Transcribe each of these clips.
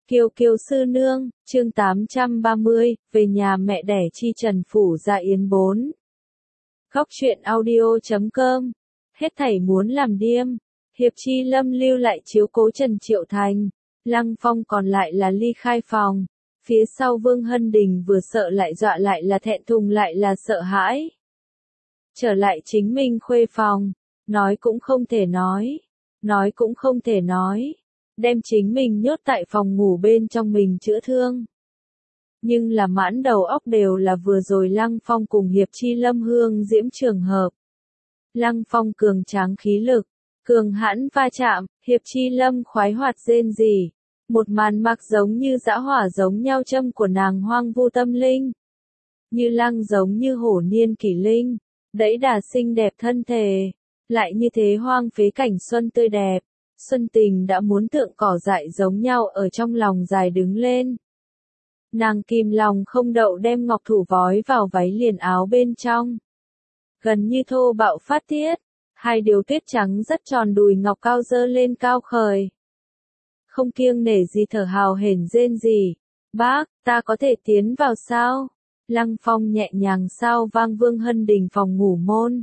Kiều Kiều sư nương, chương 830, về nhà mẹ đẻ chi Trần Phủ Dạ Yến 4. Góc truyện audio.com. Hết thảy muốn làm điêm. Hiệp Chi Lâm lưu lại chiếu cố Trần Triệu Thành. Lăng Phong còn lại là ly khai phòng. Phía sau Vương Hân Đình vừa sợ lại dọa lại là thẹn thùng lại là sợ hãi. Trở lại chính mình khuê phòng. Nói cũng không thể nói. Nói cũng không thể nói. Đem chính mình nhốt tại phòng ngủ bên trong mình chữa thương. Nhưng là mãn đầu óc đều là vừa rồi Lăng Phong cùng Hiệp Chi Lâm hương diễm trường hợp. Lăng Phong cường tráng khí lực, cường hãn va chạm, Hiệp Chi Lâm khoái hoạt rên rỉ. Một màn mặc giống như dã hỏa giống nhau châm của nàng hoang vu tâm linh. Như lăng giống như hổ niên kỷ linh, đẫy đà xinh đẹp thân thể. Lại như thế hoang phế cảnh xuân tươi đẹp. Xuân tình đã muốn tượng cỏ dại giống nhau ở trong lòng dài đứng lên. Nàng kìm lòng không đậu đem ngọc thủ vói vào váy liền áo bên trong. Gần như thô bạo phát tiết, hai điều tuyết trắng rất tròn đùi ngọc cao dơ lên cao khởi. Không kiêng nể gì thở hào hển rên gì. Bác, ta có thể tiến vào sao? Lăng Phong nhẹ nhàng sao vang Vương Hân Đình phòng ngủ môn.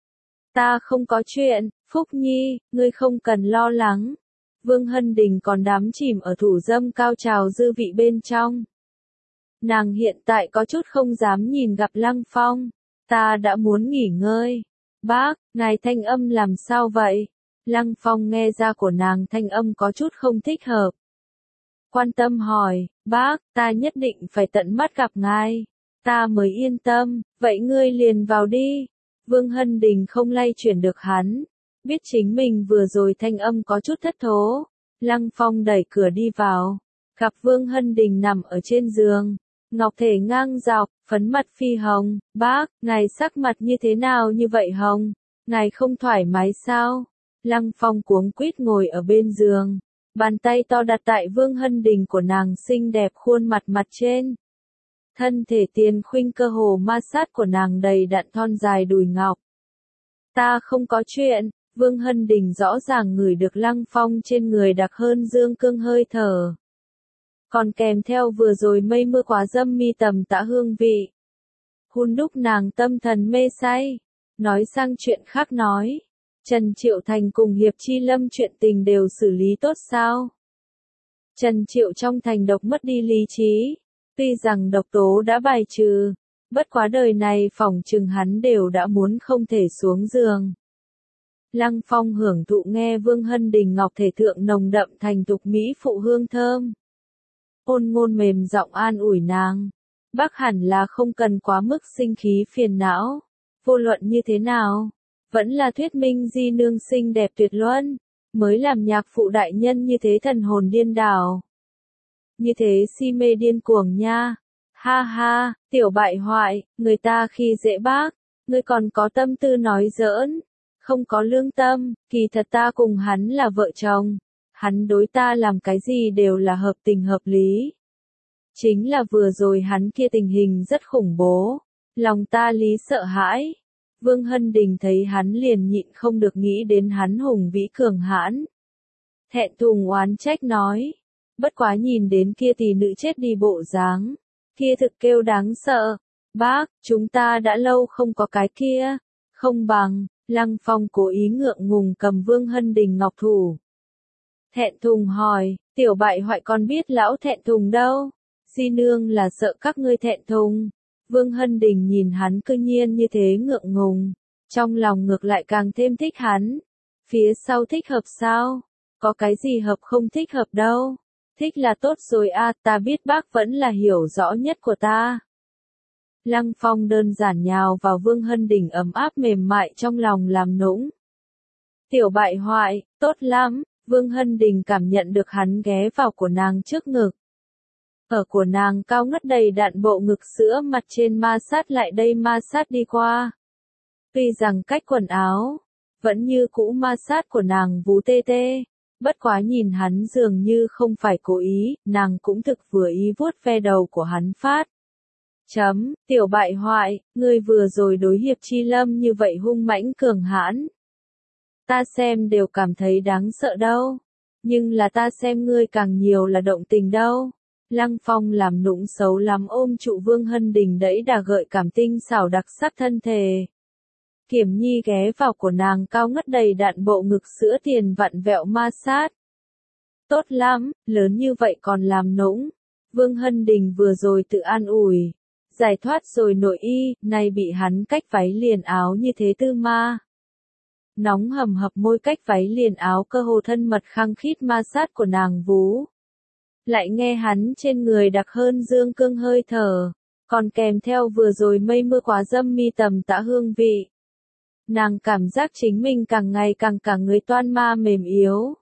Ta không có chuyện, Phúc Nhi, ngươi không cần lo lắng. Vương Hân Đình còn đắm chìm ở thủ dâm cao trào dư vị bên trong. Nàng hiện tại có chút không dám nhìn gặp Lăng Phong. Ta đã muốn nghỉ ngơi. Bác, ngài thanh âm làm sao vậy? Lăng Phong nghe ra của nàng thanh âm có chút không thích hợp. Quan tâm hỏi, bác, ta nhất định phải tận mắt gặp ngài. Ta mới yên tâm, vậy ngươi liền vào đi. Vương Hân Đình không lay chuyển được hắn. Biết chính mình vừa rồi thanh âm có chút thất thố. Lăng Phong đẩy cửa đi vào. Gặp Vương Hân Đình nằm ở trên giường. Ngọc thể ngang dọc, phấn mặt phi hồng. Bác, ngài sắc mặt như thế nào như vậy hồng? Ngài không thoải mái sao? Lăng Phong cuống quýt ngồi ở bên giường. Bàn tay to đặt tại Vương Hân Đình của nàng xinh đẹp khuôn mặt mặt trên. Thân thể tiền khuynh cơ hồ ma sát của nàng đầy đặn thon dài đùi ngọc. Ta không có chuyện. Vương Hân Đình rõ ràng ngửi được Lăng Phong trên người đặc hơn dương cương hơi thở. Còn kèm theo vừa rồi mây mưa quá dâm mi tầm tã hương vị. Hun đúc nàng tâm thần mê say. Nói sang chuyện khác nói. Trần Triệu Thành cùng Hiệp Chi Lâm chuyện tình đều xử lý tốt sao? Trần Triệu trong thành độc mất đi lý trí. Tuy rằng độc tố đã bài trừ. Bất quá đời này phỏng chừng hắn đều đã muốn không thể xuống giường. Lăng Phong hưởng thụ nghe Vương Hân Đình ngọc thể thượng nồng đậm thành tục mỹ phụ hương thơm. Ôn ngôn mềm giọng an ủi nàng. Bác hẳn là không cần quá mức sinh khí phiền não. Vô luận như thế nào, vẫn là thuyết minh di nương xinh đẹp tuyệt luân, mới làm nhạc phụ đại nhân như thế thần hồn điên đảo. Như thế si mê điên cuồng nha. Ha ha, tiểu bại hoại, người ta khi dễ bác, ngươi còn có tâm tư nói giỡn. Không có lương tâm, kỳ thật ta cùng hắn là vợ chồng. Hắn đối ta làm cái gì đều là hợp tình hợp lý. Chính là vừa rồi hắn kia tình hình rất khủng bố. Lòng ta lý sợ hãi. Vương Hân Đình thấy hắn liền nhịn không được nghĩ đến hắn hùng vĩ cường hãn. Thẹn thùng oán trách nói. Bất quá nhìn đến kia tỷ nữ chết đi bộ dáng. Kia thực kêu đáng sợ. Bác, chúng ta đã lâu không có cái kia. Không bằng. Lăng Phong cố ý ngượng ngùng cầm Vương Hân Đình ngọc thủ. Thẹn thùng hỏi, tiểu bại hoại con biết lão thẹn thùng đâu? Di nương là sợ các ngươi thẹn thùng. Vương Hân Đình nhìn hắn cư nhiên như thế ngượng ngùng. Trong lòng ngược lại càng thêm thích hắn. Phía sau thích hợp sao? Có cái gì hợp không thích hợp đâu? Thích là tốt rồi à, ta biết bác vẫn là hiểu rõ nhất của ta. Lăng Phong đơn giản nhào vào Vương Hân Đình ấm áp mềm mại trong lòng làm nũng. Tiểu bại hoại, tốt lắm, Vương Hân Đình cảm nhận được hắn ghé vào của nàng trước ngực. Ở của nàng cao ngất đầy đặn bộ ngực sữa mặt trên ma sát lại đây ma sát đi qua. Tuy rằng cách quần áo, vẫn như cũ ma sát của nàng vú tê tê. Bất quá nhìn hắn dường như không phải cố ý, nàng cũng thực vừa ý vuốt ve đầu của hắn phát. Tiểu bại hoại, ngươi vừa rồi đối Hiệp Chi Lâm như vậy hung mãnh cường hãn. Ta xem đều cảm thấy đáng sợ đâu. nhưng là ta xem ngươi càng nhiều là động tình đâu. Lăng Phong làm nũng xấu lắm ôm trụ Vương Hân Đình đẫy đà gợi cảm tinh xảo đặc sắc thân thể. Kiểm Nhi ghé vào của nàng cao ngất đầy đặn bộ ngực sữa tiền vặn vẹo ma sát. Tốt lắm, lớn như vậy còn làm nũng. Vương Hân Đình vừa rồi tự an ủi. Giải thoát rồi nội y, nay bị hắn cách váy liền áo như thế tư ma. Nóng hầm hập môi cách váy liền áo cơ hồ thân mật khăng khít ma sát của nàng vú. Lại nghe hắn trên người đặc hơn dương cương hơi thở, còn kèm theo vừa rồi mây mưa quá dâm mi tầm tã hương vị. Nàng cảm giác chính mình càng ngày càng cả người toan ma mềm yếu.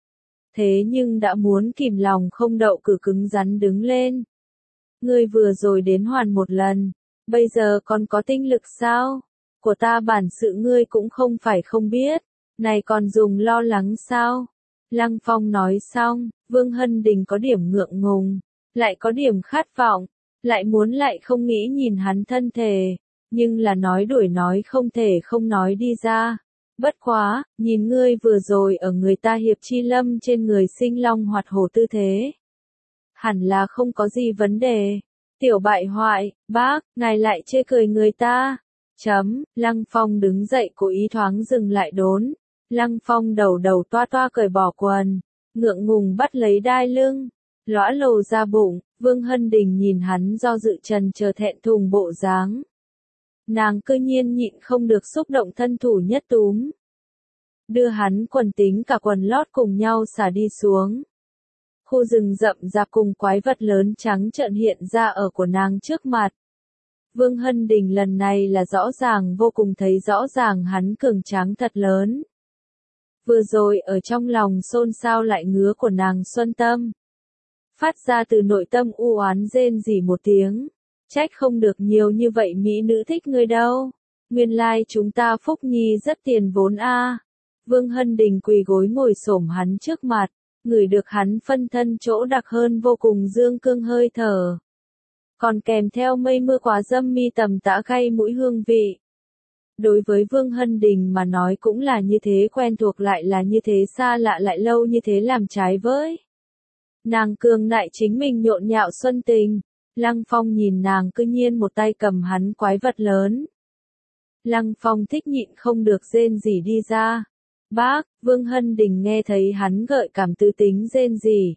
Thế nhưng đã muốn kìm lòng không đậu cử cứng rắn đứng lên. Ngươi vừa rồi đến hoàn một lần, bây giờ còn có tinh lực sao? Của ta bản sự ngươi cũng không phải không biết, này còn dùng lo lắng sao? Lăng Phong nói xong, Vương Hân Đình có điểm ngượng ngùng, lại có điểm khát vọng, lại muốn lại không nghĩ nhìn hắn thân thể, nhưng là nói đuổi nói không thể không nói đi ra. Bất quá, nhìn ngươi vừa rồi ở người ta hiệp chi lâm trên người sinh long hoạt hổ tư thế. Hẳn là không có gì vấn đề. Tiểu bại hoại, bác, ngài lại chê cười người ta. Lăng Phong đứng dậy cố ý thoáng dừng lại đốn. Lăng Phong đầu toa toa cởi bỏ quần, ngượng ngùng bắt lấy đai lưng, lõa lồ ra bụng, Vương Hân Đình nhìn hắn do dự trần chờ thẹn thùng bộ dáng. Nàng cơ nhiên nhịn không được xúc động thân thủ nhất túm. Đưa hắn quần tính cả quần lót cùng nhau xả đi xuống. Khu rừng rậm rạp cùng quái vật lớn trắng trợn hiện ra ở của nàng trước mặt. Vương Hân Đình lần này là rõ ràng vô cùng thấy rõ ràng hắn cường tráng thật lớn. Vừa rồi ở trong lòng xôn xao lại ngứa của nàng Xuân Tâm. Phát ra từ nội tâm u oán rên rỉ một tiếng. Trách không được nhiều như vậy mỹ nữ thích ngươi đâu. Nguyên lai chúng ta Phúc Nhi rất tiền vốn a. Vương Hân Đình quỳ gối ngồi xổm hắn trước mặt, ngửi được hắn phân thân chỗ đặc hơn vô cùng dương cương hơi thở. Còn kèm theo mây mưa quá dâm mi tầm tã gây mũi hương vị. Đối với Vương Hân Đình mà nói cũng là như thế quen thuộc lại là như thế xa lạ lại lâu như thế làm trái với. Nàng cường nại chính mình nhộn nhạo xuân tình. Lăng Phong nhìn nàng cứ nhiên một tay cầm hắn quái vật lớn. Lăng Phong thích nhịn không được rên rỉ đi ra. Bác, Vương Hân Đình nghe thấy hắn gợi cảm tư tính rên rỉ.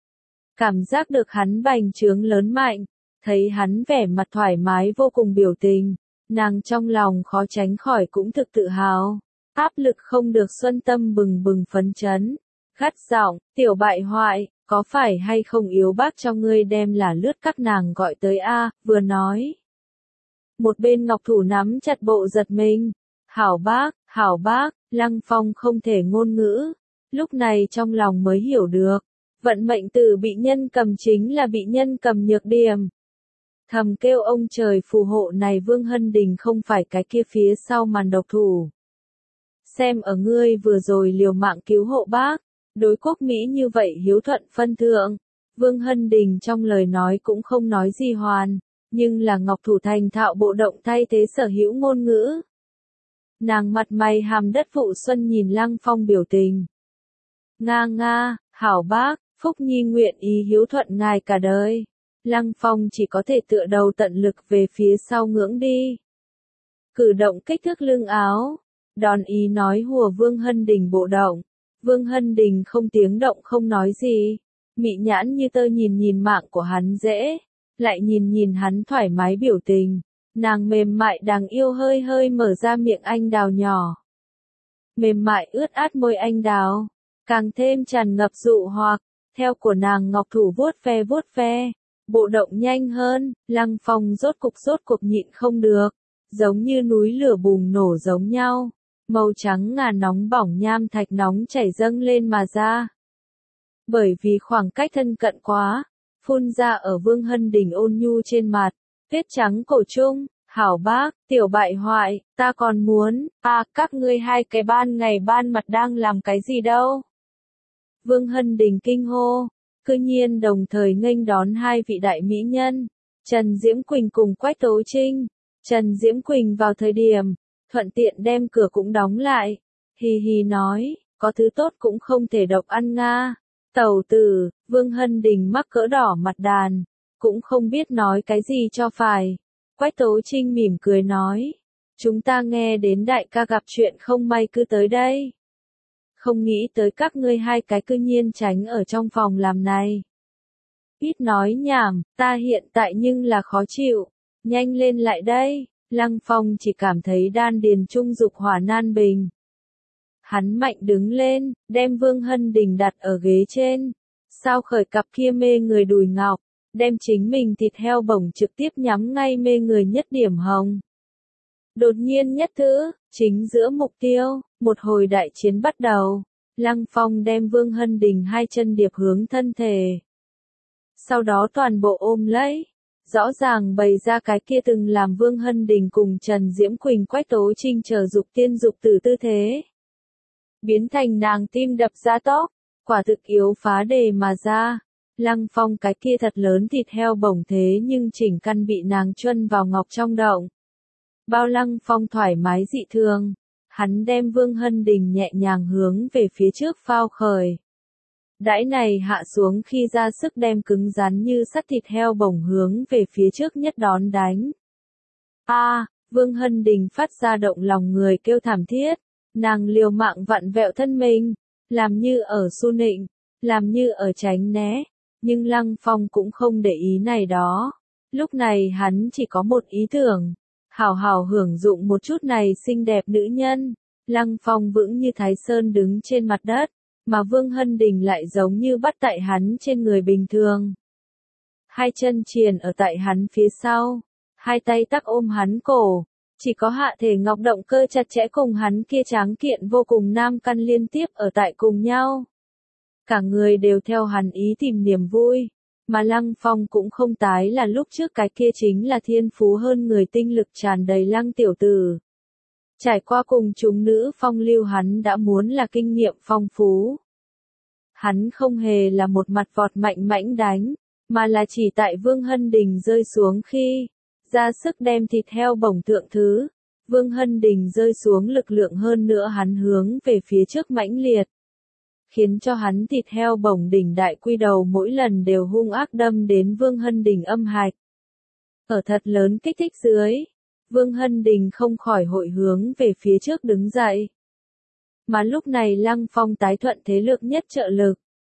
Cảm giác được hắn bành trướng lớn mạnh, thấy hắn vẻ mặt thoải mái vô cùng biểu tình, nàng trong lòng khó tránh khỏi cũng thực tự hào. Áp lực không được Xuân Tâm bừng bừng phấn chấn. Gắt giọng, tiểu bại hoại, có phải hay không yếu bác cho ngươi đem là lướt các nàng gọi tới a, vừa nói. Một bên ngọc thủ nắm chặt bộ giật mình. Hảo bác, Lăng Phong không thể ngôn ngữ. Lúc này trong lòng mới hiểu được. Vận mệnh từ bị nhân cầm chính là bị nhân cầm nhược điểm. Thầm kêu ông trời phù hộ này Vương Hân Đình không phải cái kia phía sau màn độc thủ. Xem ở ngươi vừa rồi liều mạng cứu hộ bác. Đối quốc Mỹ như vậy hiếu thuận phân thượng. Vương Hân Đình trong lời nói cũng không nói gì hoàn. Nhưng là ngọc thủ thành thạo bộ động thay thế sở hữu ngôn ngữ. Nàng mặt mày hàm đất vụ xuân nhìn Lăng Phong biểu tình. Nga, hảo bác, Phúc Nhi nguyện ý hiếu thuận ngài cả đời. Lăng Phong chỉ có thể tựa đầu tận lực về phía sau ngưỡng đi. Cử động kích thước lưng áo. Đòn ý nói hùa Vương Hân Đình bộ động. Vương Hân Đình không tiếng động không nói gì. Mị nhãn như tơ nhìn mạng của hắn dễ. Lại nhìn hắn thoải mái biểu tình. Nàng mềm mại đáng yêu hơi mở ra miệng anh đào nhỏ. Mềm mại ướt át môi anh đào. Càng thêm tràn ngập dụ hoặc. Theo của nàng ngọc thủ vuốt ve. Bộ động nhanh hơn. Lăng Phong rốt cục nhịn không được. Giống như núi lửa bùng nổ giống nhau. Màu trắng ngà nóng bỏng nham thạch nóng chảy dâng lên mà ra. Bởi vì khoảng cách thân cận quá. Phun ra ở Vương Hân Đình ôn nhu trên mặt. Tuyết trắng cổ trung, hảo bác, tiểu bại hoại, ta còn muốn, các ngươi hai cái ban ngày ban mặt đang làm cái gì đâu? Vương Hân Đình kinh hô, cư nhiên đồng thời nghênh đón hai vị đại mỹ nhân, Trần Diễm Quỳnh cùng Quách Tố Trinh. Trần Diễm Quỳnh vào thời điểm, thuận tiện đem cửa cũng đóng lại, hì hì nói, có thứ tốt cũng không thể độc ăn nga. Tẩu tử, Vương Hân Đình mắc cỡ đỏ mặt đàn, cũng không biết nói cái gì cho phải. Quách Tố Trinh mỉm cười nói, chúng ta nghe đến đại ca gặp chuyện không may cứ tới đây. Không nghĩ tới các ngươi hai cái cư nhiên tránh ở trong phòng làm này. Ít nói nhảm, ta hiện tại nhưng là khó chịu, nhanh lên lại đây. Lăng Phong chỉ cảm thấy đan điền trung dục hỏa nan bình. Hắn mạnh đứng lên, đem Vương Hân Đình đặt ở ghế trên, sao khởi cặp kia mê người đùi ngọc, đem chính mình thịt heo bổng trực tiếp nhắm ngay mê người nhất điểm hồng. Đột nhiên nhất thứ, chính giữa mục tiêu, một hồi đại chiến bắt đầu, Lăng Phong đem Vương Hân Đình hai chân điệp hướng thân thể. Sau đó toàn bộ ôm lấy, rõ ràng bày ra cái kia từng làm Vương Hân Đình cùng Trần Diễm Quỳnh Quách Tố Trinh chờ dục tiên dục tử tư thế. Biến thành nàng tim đập ra tóc, quả thực yếu phá đề mà ra. Lăng Phong cái kia thật lớn thịt heo bổng thế nhưng chỉnh căn bị nàng chuân vào ngọc trong động. Bao Lăng Phong thoải mái dị thường, hắn đem Vương Hân Đình nhẹ nhàng hướng về phía trước phao khởi. Đãi này hạ xuống khi ra sức đem cứng rắn như sắt thịt heo bổng hướng về phía trước nhất đón đánh. Vương Hân Đình phát ra động lòng người kêu thảm thiết, nàng liều mạng vặn vẹo thân mình, làm như ở xu nịnh, làm như ở tránh né, nhưng Lăng Phong cũng không để ý này đó. Lúc này hắn chỉ có một ý tưởng, hảo hảo hưởng dụng một chút này xinh đẹp nữ nhân. Lăng Phong vững như Thái Sơn đứng trên mặt đất, mà Vương Hân Đình lại giống như bắt tại hắn trên người bình thường. Hai chân triền ở tại hắn phía sau, hai tay tắc ôm hắn cổ, chỉ có hạ thể ngọc động cơ chặt chẽ cùng hắn kia tráng kiện vô cùng nam căn liên tiếp ở tại cùng nhau. Cả người đều theo hắn ý tìm niềm vui, mà Lăng Phong cũng không tái là lúc trước cái kia chính là thiên phú hơn người tinh lực tràn đầy Lăng tiểu tử. Trải qua cùng chúng nữ phong lưu hắn đã muốn là kinh nghiệm phong phú. Hắn không hề là một mặt vọt mạnh mãnh đánh, mà là chỉ tại Vương Hân Đình rơi xuống khi, ra sức đem thịt heo bổng thượng thứ. Vương Hân Đình rơi xuống lực lượng hơn nữa hắn hướng về phía trước mãnh liệt, khiến cho hắn thịt heo bổng đỉnh đại quy đầu mỗi lần đều hung ác đâm đến Vương Hân Đình âm hạch. Ở thật lớn kích thích dưới, Vương Hân Đình không khỏi hội hướng về phía trước đứng dậy. Mà lúc này Lăng Phong tái thuận thế lực nhất trợ lực,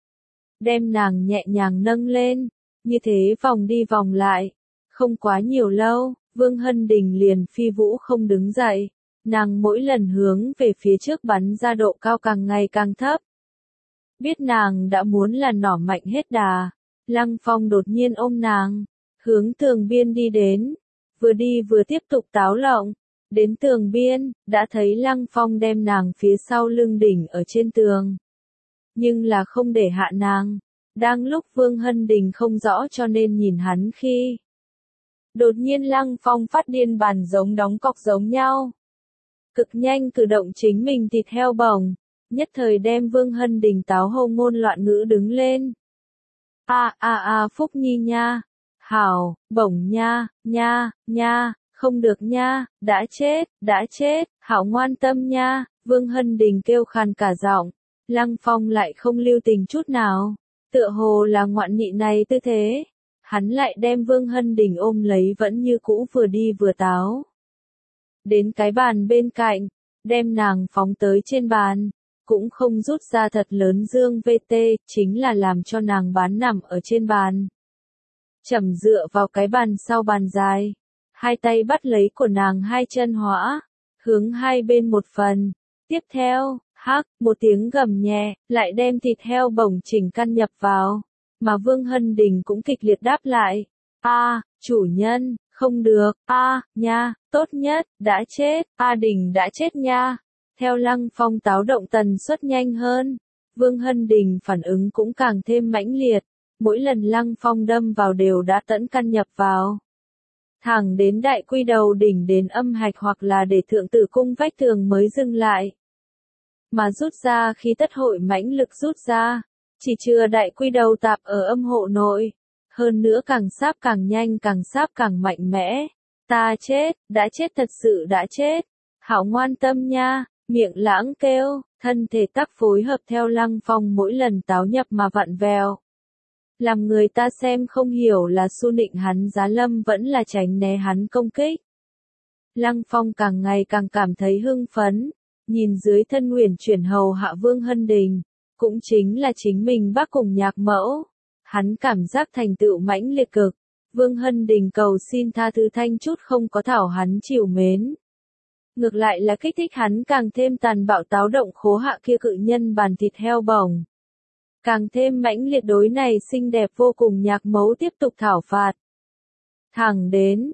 đem nàng nhẹ nhàng nâng lên, như thế vòng đi vòng lại. Không quá nhiều lâu, Vương Hân Đình liền phi vũ không đứng dậy, nàng mỗi lần hướng về phía trước bắn ra độ cao càng ngày càng thấp. Biết nàng đã muốn là nỏ mạnh hết đà, Lăng Phong đột nhiên ôm nàng, hướng tường biên đi đến, vừa đi vừa tiếp tục táo lộng. Đến tường biên, đã thấy Lăng Phong đem nàng phía sau lưng đỉnh ở trên tường. Nhưng là không để hạ nàng, đang lúc Vương Hân Đình không rõ cho nên nhìn hắn khi. Đột nhiên Lăng Phong phát điên bàn giống đóng cọc giống nhau. Cực nhanh cử động chính mình thịt heo bổng, nhất thời đem Vương Hân Đình táo hô ngôn loạn ngữ đứng lên. Phúc Nhi nha, hảo, bổng nha, không được nha, đã chết, hảo ngoan tâm nha, Vương Hân Đình kêu khàn cả giọng. Lăng Phong lại không lưu tình chút nào, tựa hồ là ngoạn nị này tư thế. Hắn lại đem Vương Hân Đình ôm lấy vẫn như cũ vừa đi vừa táo. Đến cái bàn bên cạnh, đem nàng phóng tới trên bàn, cũng không rút ra thật lớn dương VT, chính là làm cho nàng bán nằm ở trên bàn. Chậm dựa vào cái bàn sau bàn dài, hai tay bắt lấy của nàng hai chân hõa, hướng hai bên một phần. Tiếp theo, một tiếng gầm nhẹ, lại đem thịt heo bổng chỉnh căn nhập vào. Mà Vương Hân Đình cũng kịch liệt đáp lại. Chủ nhân, không được, nha, tốt nhất, đã chết, Đình đã chết nha. Theo Lăng Phong táo động tần suất nhanh hơn, Vương Hân Đình phản ứng cũng càng thêm mãnh liệt, mỗi lần Lăng Phong đâm vào đều đã tẫn căn nhập vào. Thẳng đến đại quy đầu đỉnh đến âm hạch hoặc là để thượng tử cung vách tường mới dừng lại. Mà rút ra khi tất hội mãnh lực rút ra. Chỉ chưa đại quy đầu tạp ở âm hộ nội, hơn nữa càng sáp càng nhanh càng sáp càng mạnh mẽ. Ta chết, đã chết thật sự đã chết. Hảo ngoan tâm nha, miệng lãng kêu, thân thể tác phối hợp theo Lăng Phong mỗi lần táo nhập mà vặn vẹo. Làm người ta xem không hiểu là xu nịnh hắn giá lâm vẫn là tránh né hắn công kích. Lăng Phong càng ngày càng cảm thấy hưng phấn, nhìn dưới thân Uyển Chuyển hầu hạ Vương Hân Đình, cũng chính là chính mình bác cùng nhạc mẫu. Hắn cảm giác thành tựu mãnh liệt cực, Vương Hân Đình cầu xin tha thứ thanh chút không có thảo hắn chiều mến. Ngược lại là kích thích hắn càng thêm tàn bạo táo động khố hạ kia cự nhân bàn thịt heo bổng. Càng thêm mãnh liệt đối này xinh đẹp vô cùng nhạc mẫu tiếp tục thảo phạt. Thẳng đến,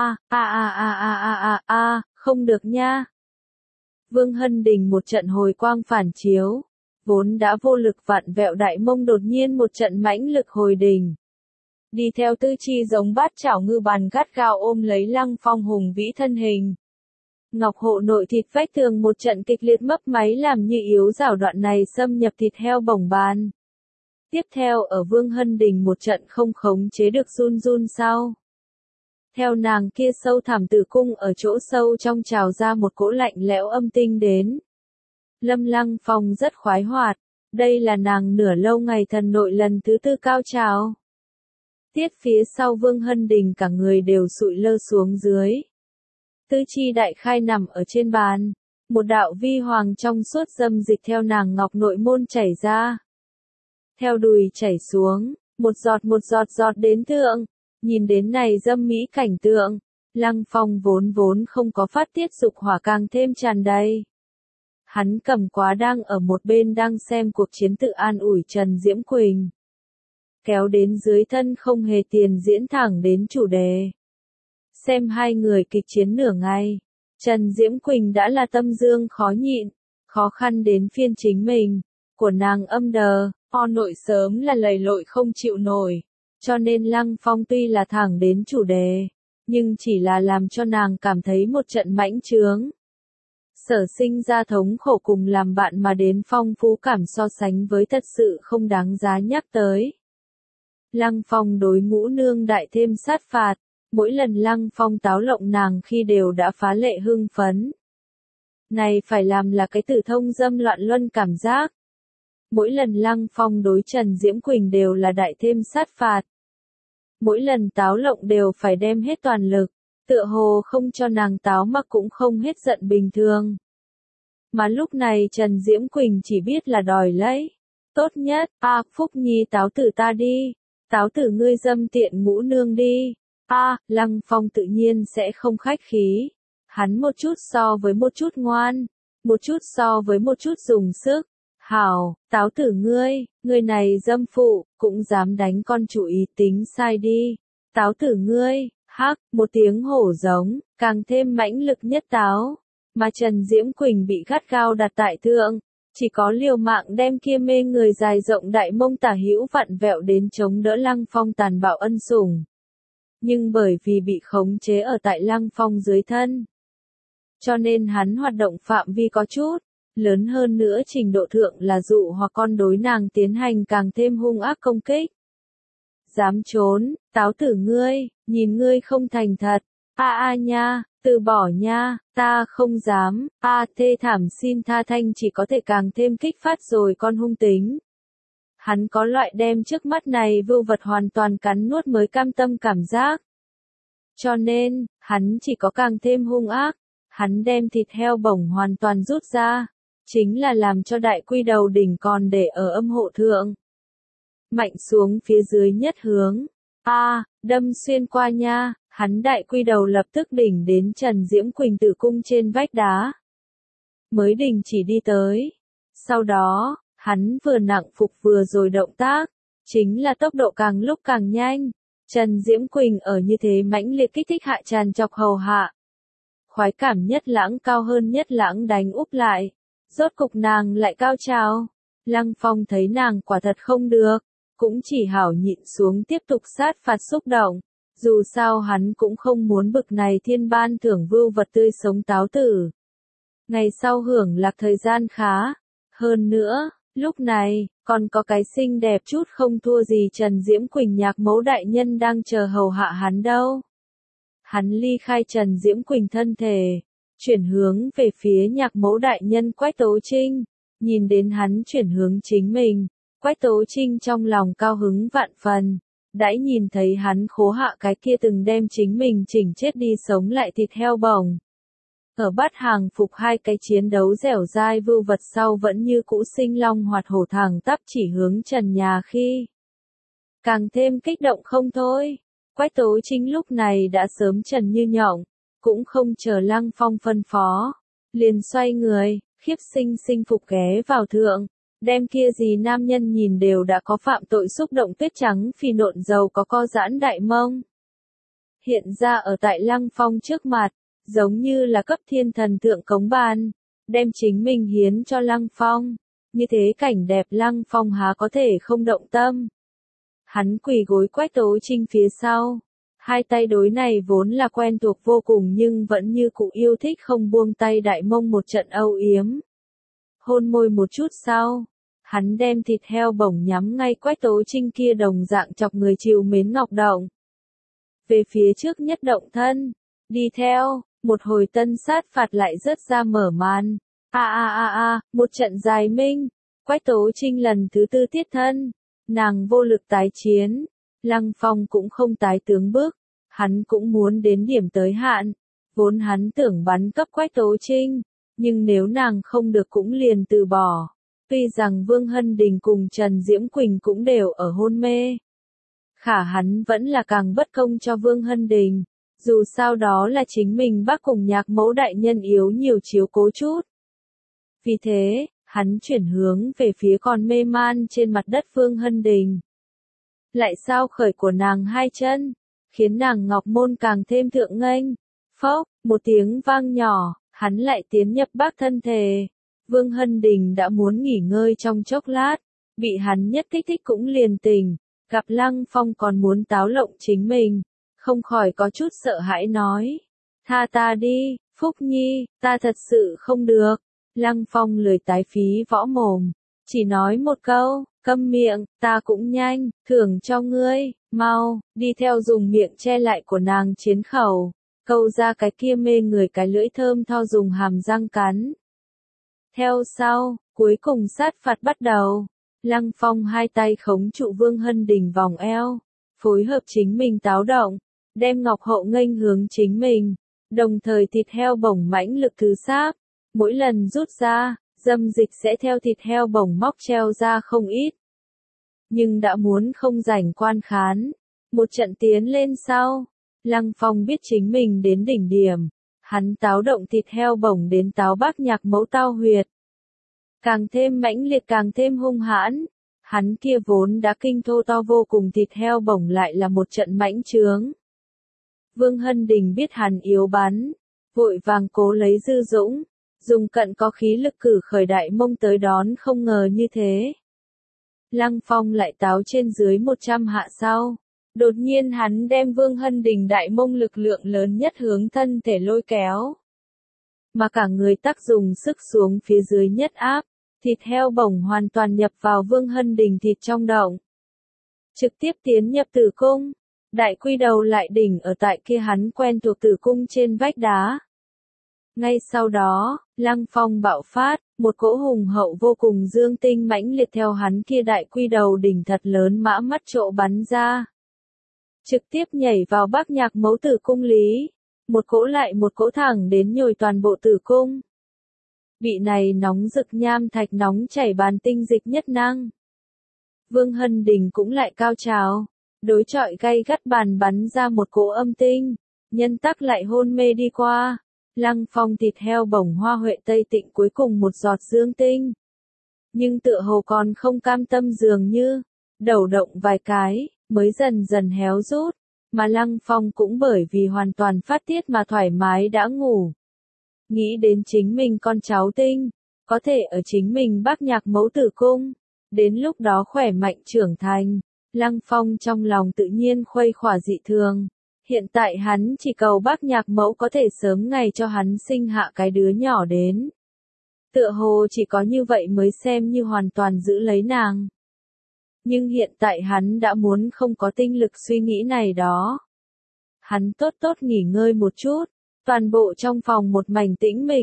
không được nha. Vương Hân Đình một trận hồi quang phản chiếu, vốn đã vô lực vặn vẹo đại mông đột nhiên một trận mãnh lực hồi đình. Đi theo tư chi giống bát chảo ngư bàn gắt gao ôm lấy Lăng Phong hùng vĩ thân hình. Ngọc hộ nội thịt vách tường một trận kịch liệt mấp máy làm như yếu rảo đoạn này xâm nhập thịt heo bổng bàn. Tiếp theo ở Vương Hân Đình một trận không khống chế được run run sau. Theo nàng kia sâu thẳm tử cung ở chỗ sâu trong trào ra một cỗ lạnh lẽo âm tinh đến. Lâm Lăng Phong rất khoái hoạt, đây là nàng nửa lâu ngày thần nội lần thứ tư cao trào. Tiết phía sau Vương Hân Đình cả người đều sụi lơ xuống dưới. Tư chi đại khai nằm ở trên bàn, một đạo vi hoàng trong suốt dâm dịch theo nàng ngọc nội môn chảy ra. Theo đùi chảy xuống, một giọt đến thượng, nhìn đến này dâm mỹ cảnh tượng, Lăng Phong vốn không có phát tiết dục hỏa càng thêm tràn đầy. Hắn cầm quá đang ở một bên đang xem cuộc chiến tự an ủi Trần Diễm Quỳnh. Kéo đến dưới thân không hề tiền diễn thẳng đến chủ đề. Xem hai người kịch chiến nửa ngày, Trần Diễm Quỳnh đã là tâm dương khó nhịn, khó khăn đến phiên chính mình, của nàng âm đờ, o nội sớm là lầy lội không chịu nổi, cho nên Lăng Phong tuy là thẳng đến chủ đề, nhưng chỉ là làm cho nàng cảm thấy một trận mãnh chướng. Sở sinh ra thống khổ cùng làm bạn mà đến phong phú cảm so sánh với thật sự không đáng giá nhắc tới. Lăng Phong đối ngũ nương đại thêm sát phạt, mỗi lần Lăng Phong táo lộng nàng khi đều đã phá lệ hưng phấn. Này phải làm là cái tử thông dâm loạn luân cảm giác. Mỗi lần Lăng Phong đối Trần Diễm Quỳnh đều là đại thêm sát phạt. Mỗi lần táo lộng đều phải đem hết toàn lực, tựa hồ không cho nàng táo mà cũng không hết giận bình thường. Mà lúc này Trần Diễm Quỳnh chỉ biết là đòi lấy. Tốt nhất, Phúc Nhi táo tử ta đi, táo tử ngươi dâm tiện ngũ nương đi. Lăng Phong tự nhiên sẽ không khách khí. Hắn một chút so với một chút ngoan, một chút so với một chút dùng sức. Hảo, táo tử ngươi này dâm phụ, cũng dám đánh con chủ ý tính sai đi. Táo tử ngươi, một tiếng hổ giống, càng thêm mãnh lực nhất táo. Mà Trần Diễm Quỳnh bị gắt gao đặt tại thượng, chỉ có liều mạng đem kia mê người dài rộng đại mông tả hữu vặn vẹo đến chống đỡ Lăng Phong tàn bạo ân sủng. Nhưng bởi vì bị khống chế ở tại Lăng Phong dưới thân, cho nên hắn hoạt động phạm vi có chút lớn hơn nữa, trình độ thượng là dụ hoặc con đối nàng tiến hành càng thêm hung ác công kích. Dám trốn, táo tử ngươi, nhìn ngươi không thành thật, nha, từ bỏ nha, ta không dám, thê thảm xin tha thanh chỉ có thể càng thêm kích phát rồi con hung tính. Hắn có loại đem trước mắt này vưu vật hoàn toàn cắn nuốt mới cam tâm cảm giác. Cho nên, hắn chỉ có càng thêm hung ác, hắn đem thịt heo bổng hoàn toàn rút ra, chính là làm cho đại quy đầu đỉnh còn để ở âm hộ thượng. Mạnh xuống phía dưới nhất hướng, đâm xuyên qua nha, hắn đại quy đầu lập tức đỉnh đến Trần Diễm Quỳnh tử cung trên vách đá. Mới đỉnh chỉ đi tới. Sau đó, hắn vừa nặng phục vừa rồi động tác, chính là tốc độ càng lúc càng nhanh. Trần Diễm Quỳnh ở như thế mãnh liệt kích thích hạ tràn chọc hầu hạ. Khoái cảm nhất lãng cao hơn nhất lãng đánh úp lại. Rốt cục nàng lại cao trào. Lăng Phong thấy nàng quả thật không được, cũng chỉ hảo nhịn xuống tiếp tục sát phạt xúc động. Dù sao hắn cũng không muốn bực này thiên ban thưởng vưu vật tươi sống táo tử. Ngày sau hưởng lạc thời gian khá. Hơn nữa, lúc này, còn có cái xinh đẹp chút không thua gì Trần Diễm Quỳnh nhạc mẫu đại nhân đang chờ hầu hạ hắn đâu. Hắn ly khai Trần Diễm Quỳnh thân thể, chuyển hướng về phía nhạc mẫu đại nhân Quách Tố Trinh. Nhìn đến hắn chuyển hướng chính mình, Quách Tố Trinh trong lòng cao hứng vạn phần. Đãi nhìn thấy hắn khố hạ cái kia từng đem chính mình chỉnh chết đi sống lại thịt heo bổng. Ở bắt hàng phục hai cái chiến đấu dẻo dai vưu vật sau vẫn như cũ sinh long hoạt hổ thẳng tắp chỉ hướng trần nhà khi. Càng thêm kích động không thôi. Quách Tố Trinh lúc này đã sớm trần như nhộng, cũng không chờ Lăng Phong phân phó. Liền xoay người, khiếp sinh phục ghé vào thượng. Đem kia gì nam nhân nhìn đều đã có phạm tội xúc động tuyết trắng phi nộn dầu có co giãn đại mông. Hiện ra ở tại Lăng Phong trước mặt, giống như là cấp thiên thần thượng cống ban, đem chính mình hiến cho Lăng Phong. Như thế cảnh đẹp Lăng Phong há có thể không động tâm. Hắn quỳ gối Quách Tố Trinh phía sau. Hai tay đối này vốn là quen thuộc vô cùng nhưng vẫn như cụ yêu thích không buông tay đại mông một trận âu yếm. Hôn môi một chút sau, hắn đem thịt heo bổng nhắm ngay Quách Tố Trinh kia đồng dạng chọc người chiều mến ngọc động. Về phía trước nhất động thân, đi theo, một hồi tân sát phạt lại rớt ra mở màn. Một trận dài minh, Quách Tố Trinh lần thứ tư tiết thân, nàng vô lực tái chiến, Lăng Phong cũng không tái tướng bước, hắn cũng muốn đến điểm tới hạn, vốn hắn tưởng bắn cấp Quách Tố Trinh, nhưng nếu nàng không được cũng liền từ bỏ. Tuy rằng Vương Hân Đình cùng Trần Diễm Quỳnh cũng đều ở hôn mê. Khả hắn vẫn là càng bất công cho Vương Hân Đình, dù sao đó là chính mình bác cùng nhạc mẫu đại nhân yếu nhiều chiếu cố chút. Vì thế, hắn chuyển hướng về phía còn mê man trên mặt đất Vương Hân Đình. Lại sao khởi của nàng hai chân, khiến nàng ngọc môn càng thêm thượng nghênh. Phốc, một tiếng vang nhỏ, hắn lại tiến nhập bác thân thể. Vương Hân Đình đã muốn nghỉ ngơi trong chốc lát, bị hắn nhất kích thích cũng liền tỉnh, gặp Lăng Phong còn muốn táo lộng chính mình, không khỏi có chút sợ hãi nói. Tha ta đi, Phúc Nhi, ta thật sự không được. Lăng Phong lười tái phí võ mồm, chỉ nói một câu, câm miệng, ta cũng nhanh, thưởng cho ngươi, mau, đi theo dùng miệng che lại của nàng chiến khẩu, câu ra cái kia mê người cái lưỡi thơm tho dùng hàm răng cắn. Theo sau, cuối cùng sát phạt bắt đầu. Lăng Phong hai tay khống trụ Vương Hân Đình vòng eo, phối hợp chính mình táo động, đem ngọc hậu nghênh hướng chính mình, đồng thời thịt heo bổng mãnh lực thứ sáp, mỗi lần rút ra, dâm dịch sẽ theo thịt heo bổng móc treo ra không ít. Nhưng đã muốn không rảnh quan khán, một trận tiến lên sau, Lăng Phong biết chính mình đến đỉnh điểm. Hắn táo động thịt heo bổng đến táo bác nhạc mẫu tao huyệt. Càng thêm mãnh liệt càng thêm hung hãn. Hắn kia vốn đã kinh thô to vô cùng thịt heo bổng lại là một trận mãnh trướng. Vương Hân Đình biết hắn yếu bắn. Vội vàng cố lấy dư dũng. Dùng cận có khí lực cử khởi đại mông tới đón không ngờ như thế. Lăng Phong lại táo trên dưới 100 hạ sau. Đột nhiên hắn đem Vương Hân Đình đại mông lực lượng lớn nhất hướng thân thể lôi kéo. Mà cả người tác dùng sức xuống phía dưới nhất áp, thịt heo bổng hoàn toàn nhập vào Vương Hân Đình thịt trong động. Trực tiếp tiến nhập tử cung, đại quy đầu lại đỉnh ở tại kia hắn quen thuộc tử cung trên vách đá. Ngay sau đó, Lăng Phong bạo phát, một cỗ hùng hậu vô cùng dương tinh mãnh liệt theo hắn kia đại quy đầu đỉnh thật lớn mã mắt trộ bắn ra. Trực tiếp nhảy vào bác nhạc mẫu tử cung lý, một cỗ lại một cỗ thẳng đến nhồi toàn bộ tử cung. Bị này nóng rực nham thạch nóng chảy bàn tinh dịch nhất năng. Vương Hân Đình cũng lại cao trào, đối chọi gay gắt bàn bắn ra một cỗ âm tinh, nhân tắc lại hôn mê đi qua. Lăng Phong thịt heo bổng hoa huệ tây tịnh cuối cùng một giọt dương tinh. Nhưng tựa hồ còn không cam tâm dường như, đầu động vài cái, mới dần dần héo rút, mà Lăng Phong cũng bởi vì hoàn toàn phát tiết mà thoải mái đã ngủ. Nghĩ đến chính mình con cháu tinh, có thể ở chính mình bác nhạc mẫu tử cung, đến lúc đó khỏe mạnh trưởng thành, Lăng Phong trong lòng tự nhiên khuây khỏa dị thường. Hiện tại hắn chỉ cầu bác nhạc mẫu có thể sớm ngày cho hắn sinh hạ cái đứa nhỏ đến. Tựa hồ chỉ có như vậy mới xem như hoàn toàn giữ lấy nàng. Nhưng hiện tại hắn đã muốn không có tinh lực suy nghĩ này đó. Hắn tốt tốt nghỉ ngơi một chút, toàn bộ trong phòng một mảnh tĩnh mịch,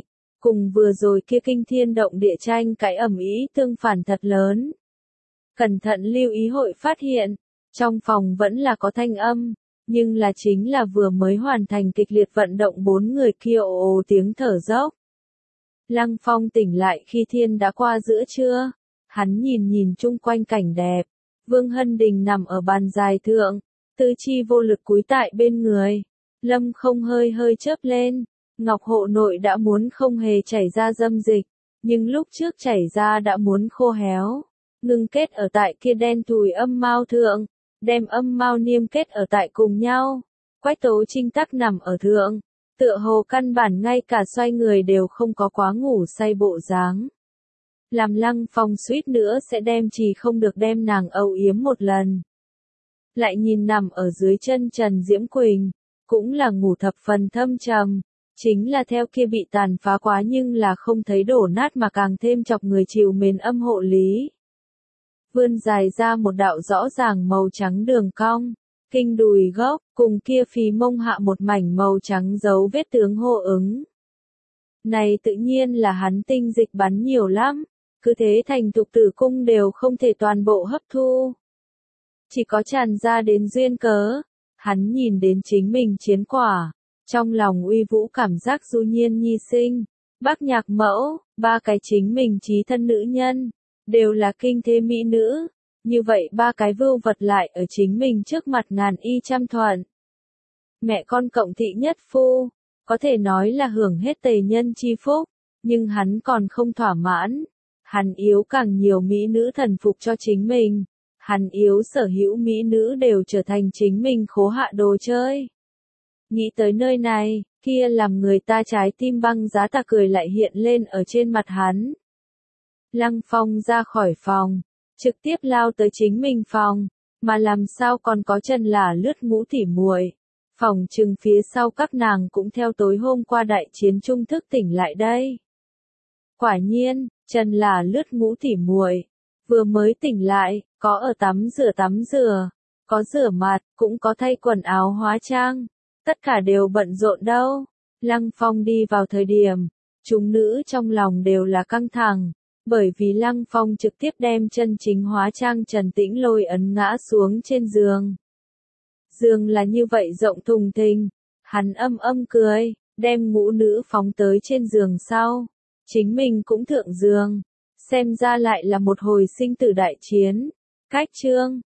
cùng vừa rồi kia kinh thiên động địa tranh cãi ầm ĩ tương phản thật lớn. Cẩn thận lưu ý hội phát hiện, trong phòng vẫn là có thanh âm, nhưng là chính là vừa mới hoàn thành kịch liệt vận động bốn người kia ồ ồ tiếng thở dốc. Lăng Phong tỉnh lại khi thiên đã qua giữa trưa, hắn nhìn nhìn chung quanh cảnh đẹp, Vương Hân Đình nằm ở bàn dài thượng, tư chi vô lực cúi tại bên người, Lâm Không hơi hơi chớp lên, ngọc hộ nội đã muốn không hề chảy ra dâm dịch, nhưng lúc trước chảy ra đã muốn khô héo, ngưng kết ở tại kia đen thùi âm mao thượng, đem âm mao niêm kết ở tại cùng nhau, Quách Tố Trinh tắc nằm ở thượng, tựa hồ căn bản ngay cả xoay người đều không có quá ngủ say bộ dáng. Làm Lăng Phong suýt nữa sẽ đem chỉ không được đem nàng âu yếm một lần. Lại nhìn nằm ở dưới chân Trần Diễm Quỳnh, cũng là ngủ thập phần thâm trầm, chính là theo kia bị tàn phá quá nhưng là không thấy đổ nát mà càng thêm chọc người chịu mến âm hộ lý. Vươn dài ra một đạo rõ ràng màu trắng đường cong, kinh đùi gốc, cùng kia phì mông hạ một mảnh màu trắng dấu vết tướng hô ứng. Này tự nhiên là hắn tinh dịch bắn nhiều lắm, cứ thế thành thục tử cung đều không thể toàn bộ hấp thu. Chỉ có tràn ra đến duyên cớ, hắn nhìn đến chính mình chiến quả, trong lòng uy vũ cảm giác du nhiên nhi sinh, bác nhạc mẫu, ba cái chính mình chí thân nữ nhân, đều là kinh thế mỹ nữ, như vậy ba cái vưu vật lại ở chính mình trước mặt ngàn y trăm thuận. Mẹ con cộng thị nhất phu, có thể nói là hưởng hết tề nhân chi phúc, nhưng hắn còn không thỏa mãn, hắn yếu càng nhiều mỹ nữ thần phục cho chính mình, hắn yếu sở hữu mỹ nữ đều trở thành chính mình khố hạ đồ chơi. Nghĩ tới nơi này, kia làm người ta trái tim băng giá tà cười lại hiện lên ở trên mặt hắn. Lăng Phong ra khỏi phòng, trực tiếp lao tới chính mình phòng, mà làm sao còn có Trần Lả Lướt Ngũ tỉ muội. Phòng trừng phía sau các nàng cũng theo tối hôm qua đại chiến trung thức tỉnh lại đây. Quả nhiên, Trần Lả Lướt Ngũ tỉ muội vừa mới tỉnh lại, có ở tắm rửa, có rửa mặt, cũng có thay quần áo hóa trang, tất cả đều bận rộn đâu. Lăng Phong đi vào thời điểm, chúng nữ trong lòng đều là căng thẳng, bởi vì Lăng Phong trực tiếp đem chân chính hóa trang Trần Tĩnh Lôi ấn ngã xuống trên giường. Giường là như vậy rộng thùng thình, hắn âm cười, đem ngũ nữ phóng tới trên giường sau, chính mình cũng thượng giường, xem ra lại là một hồi sinh tử đại chiến. Cách chương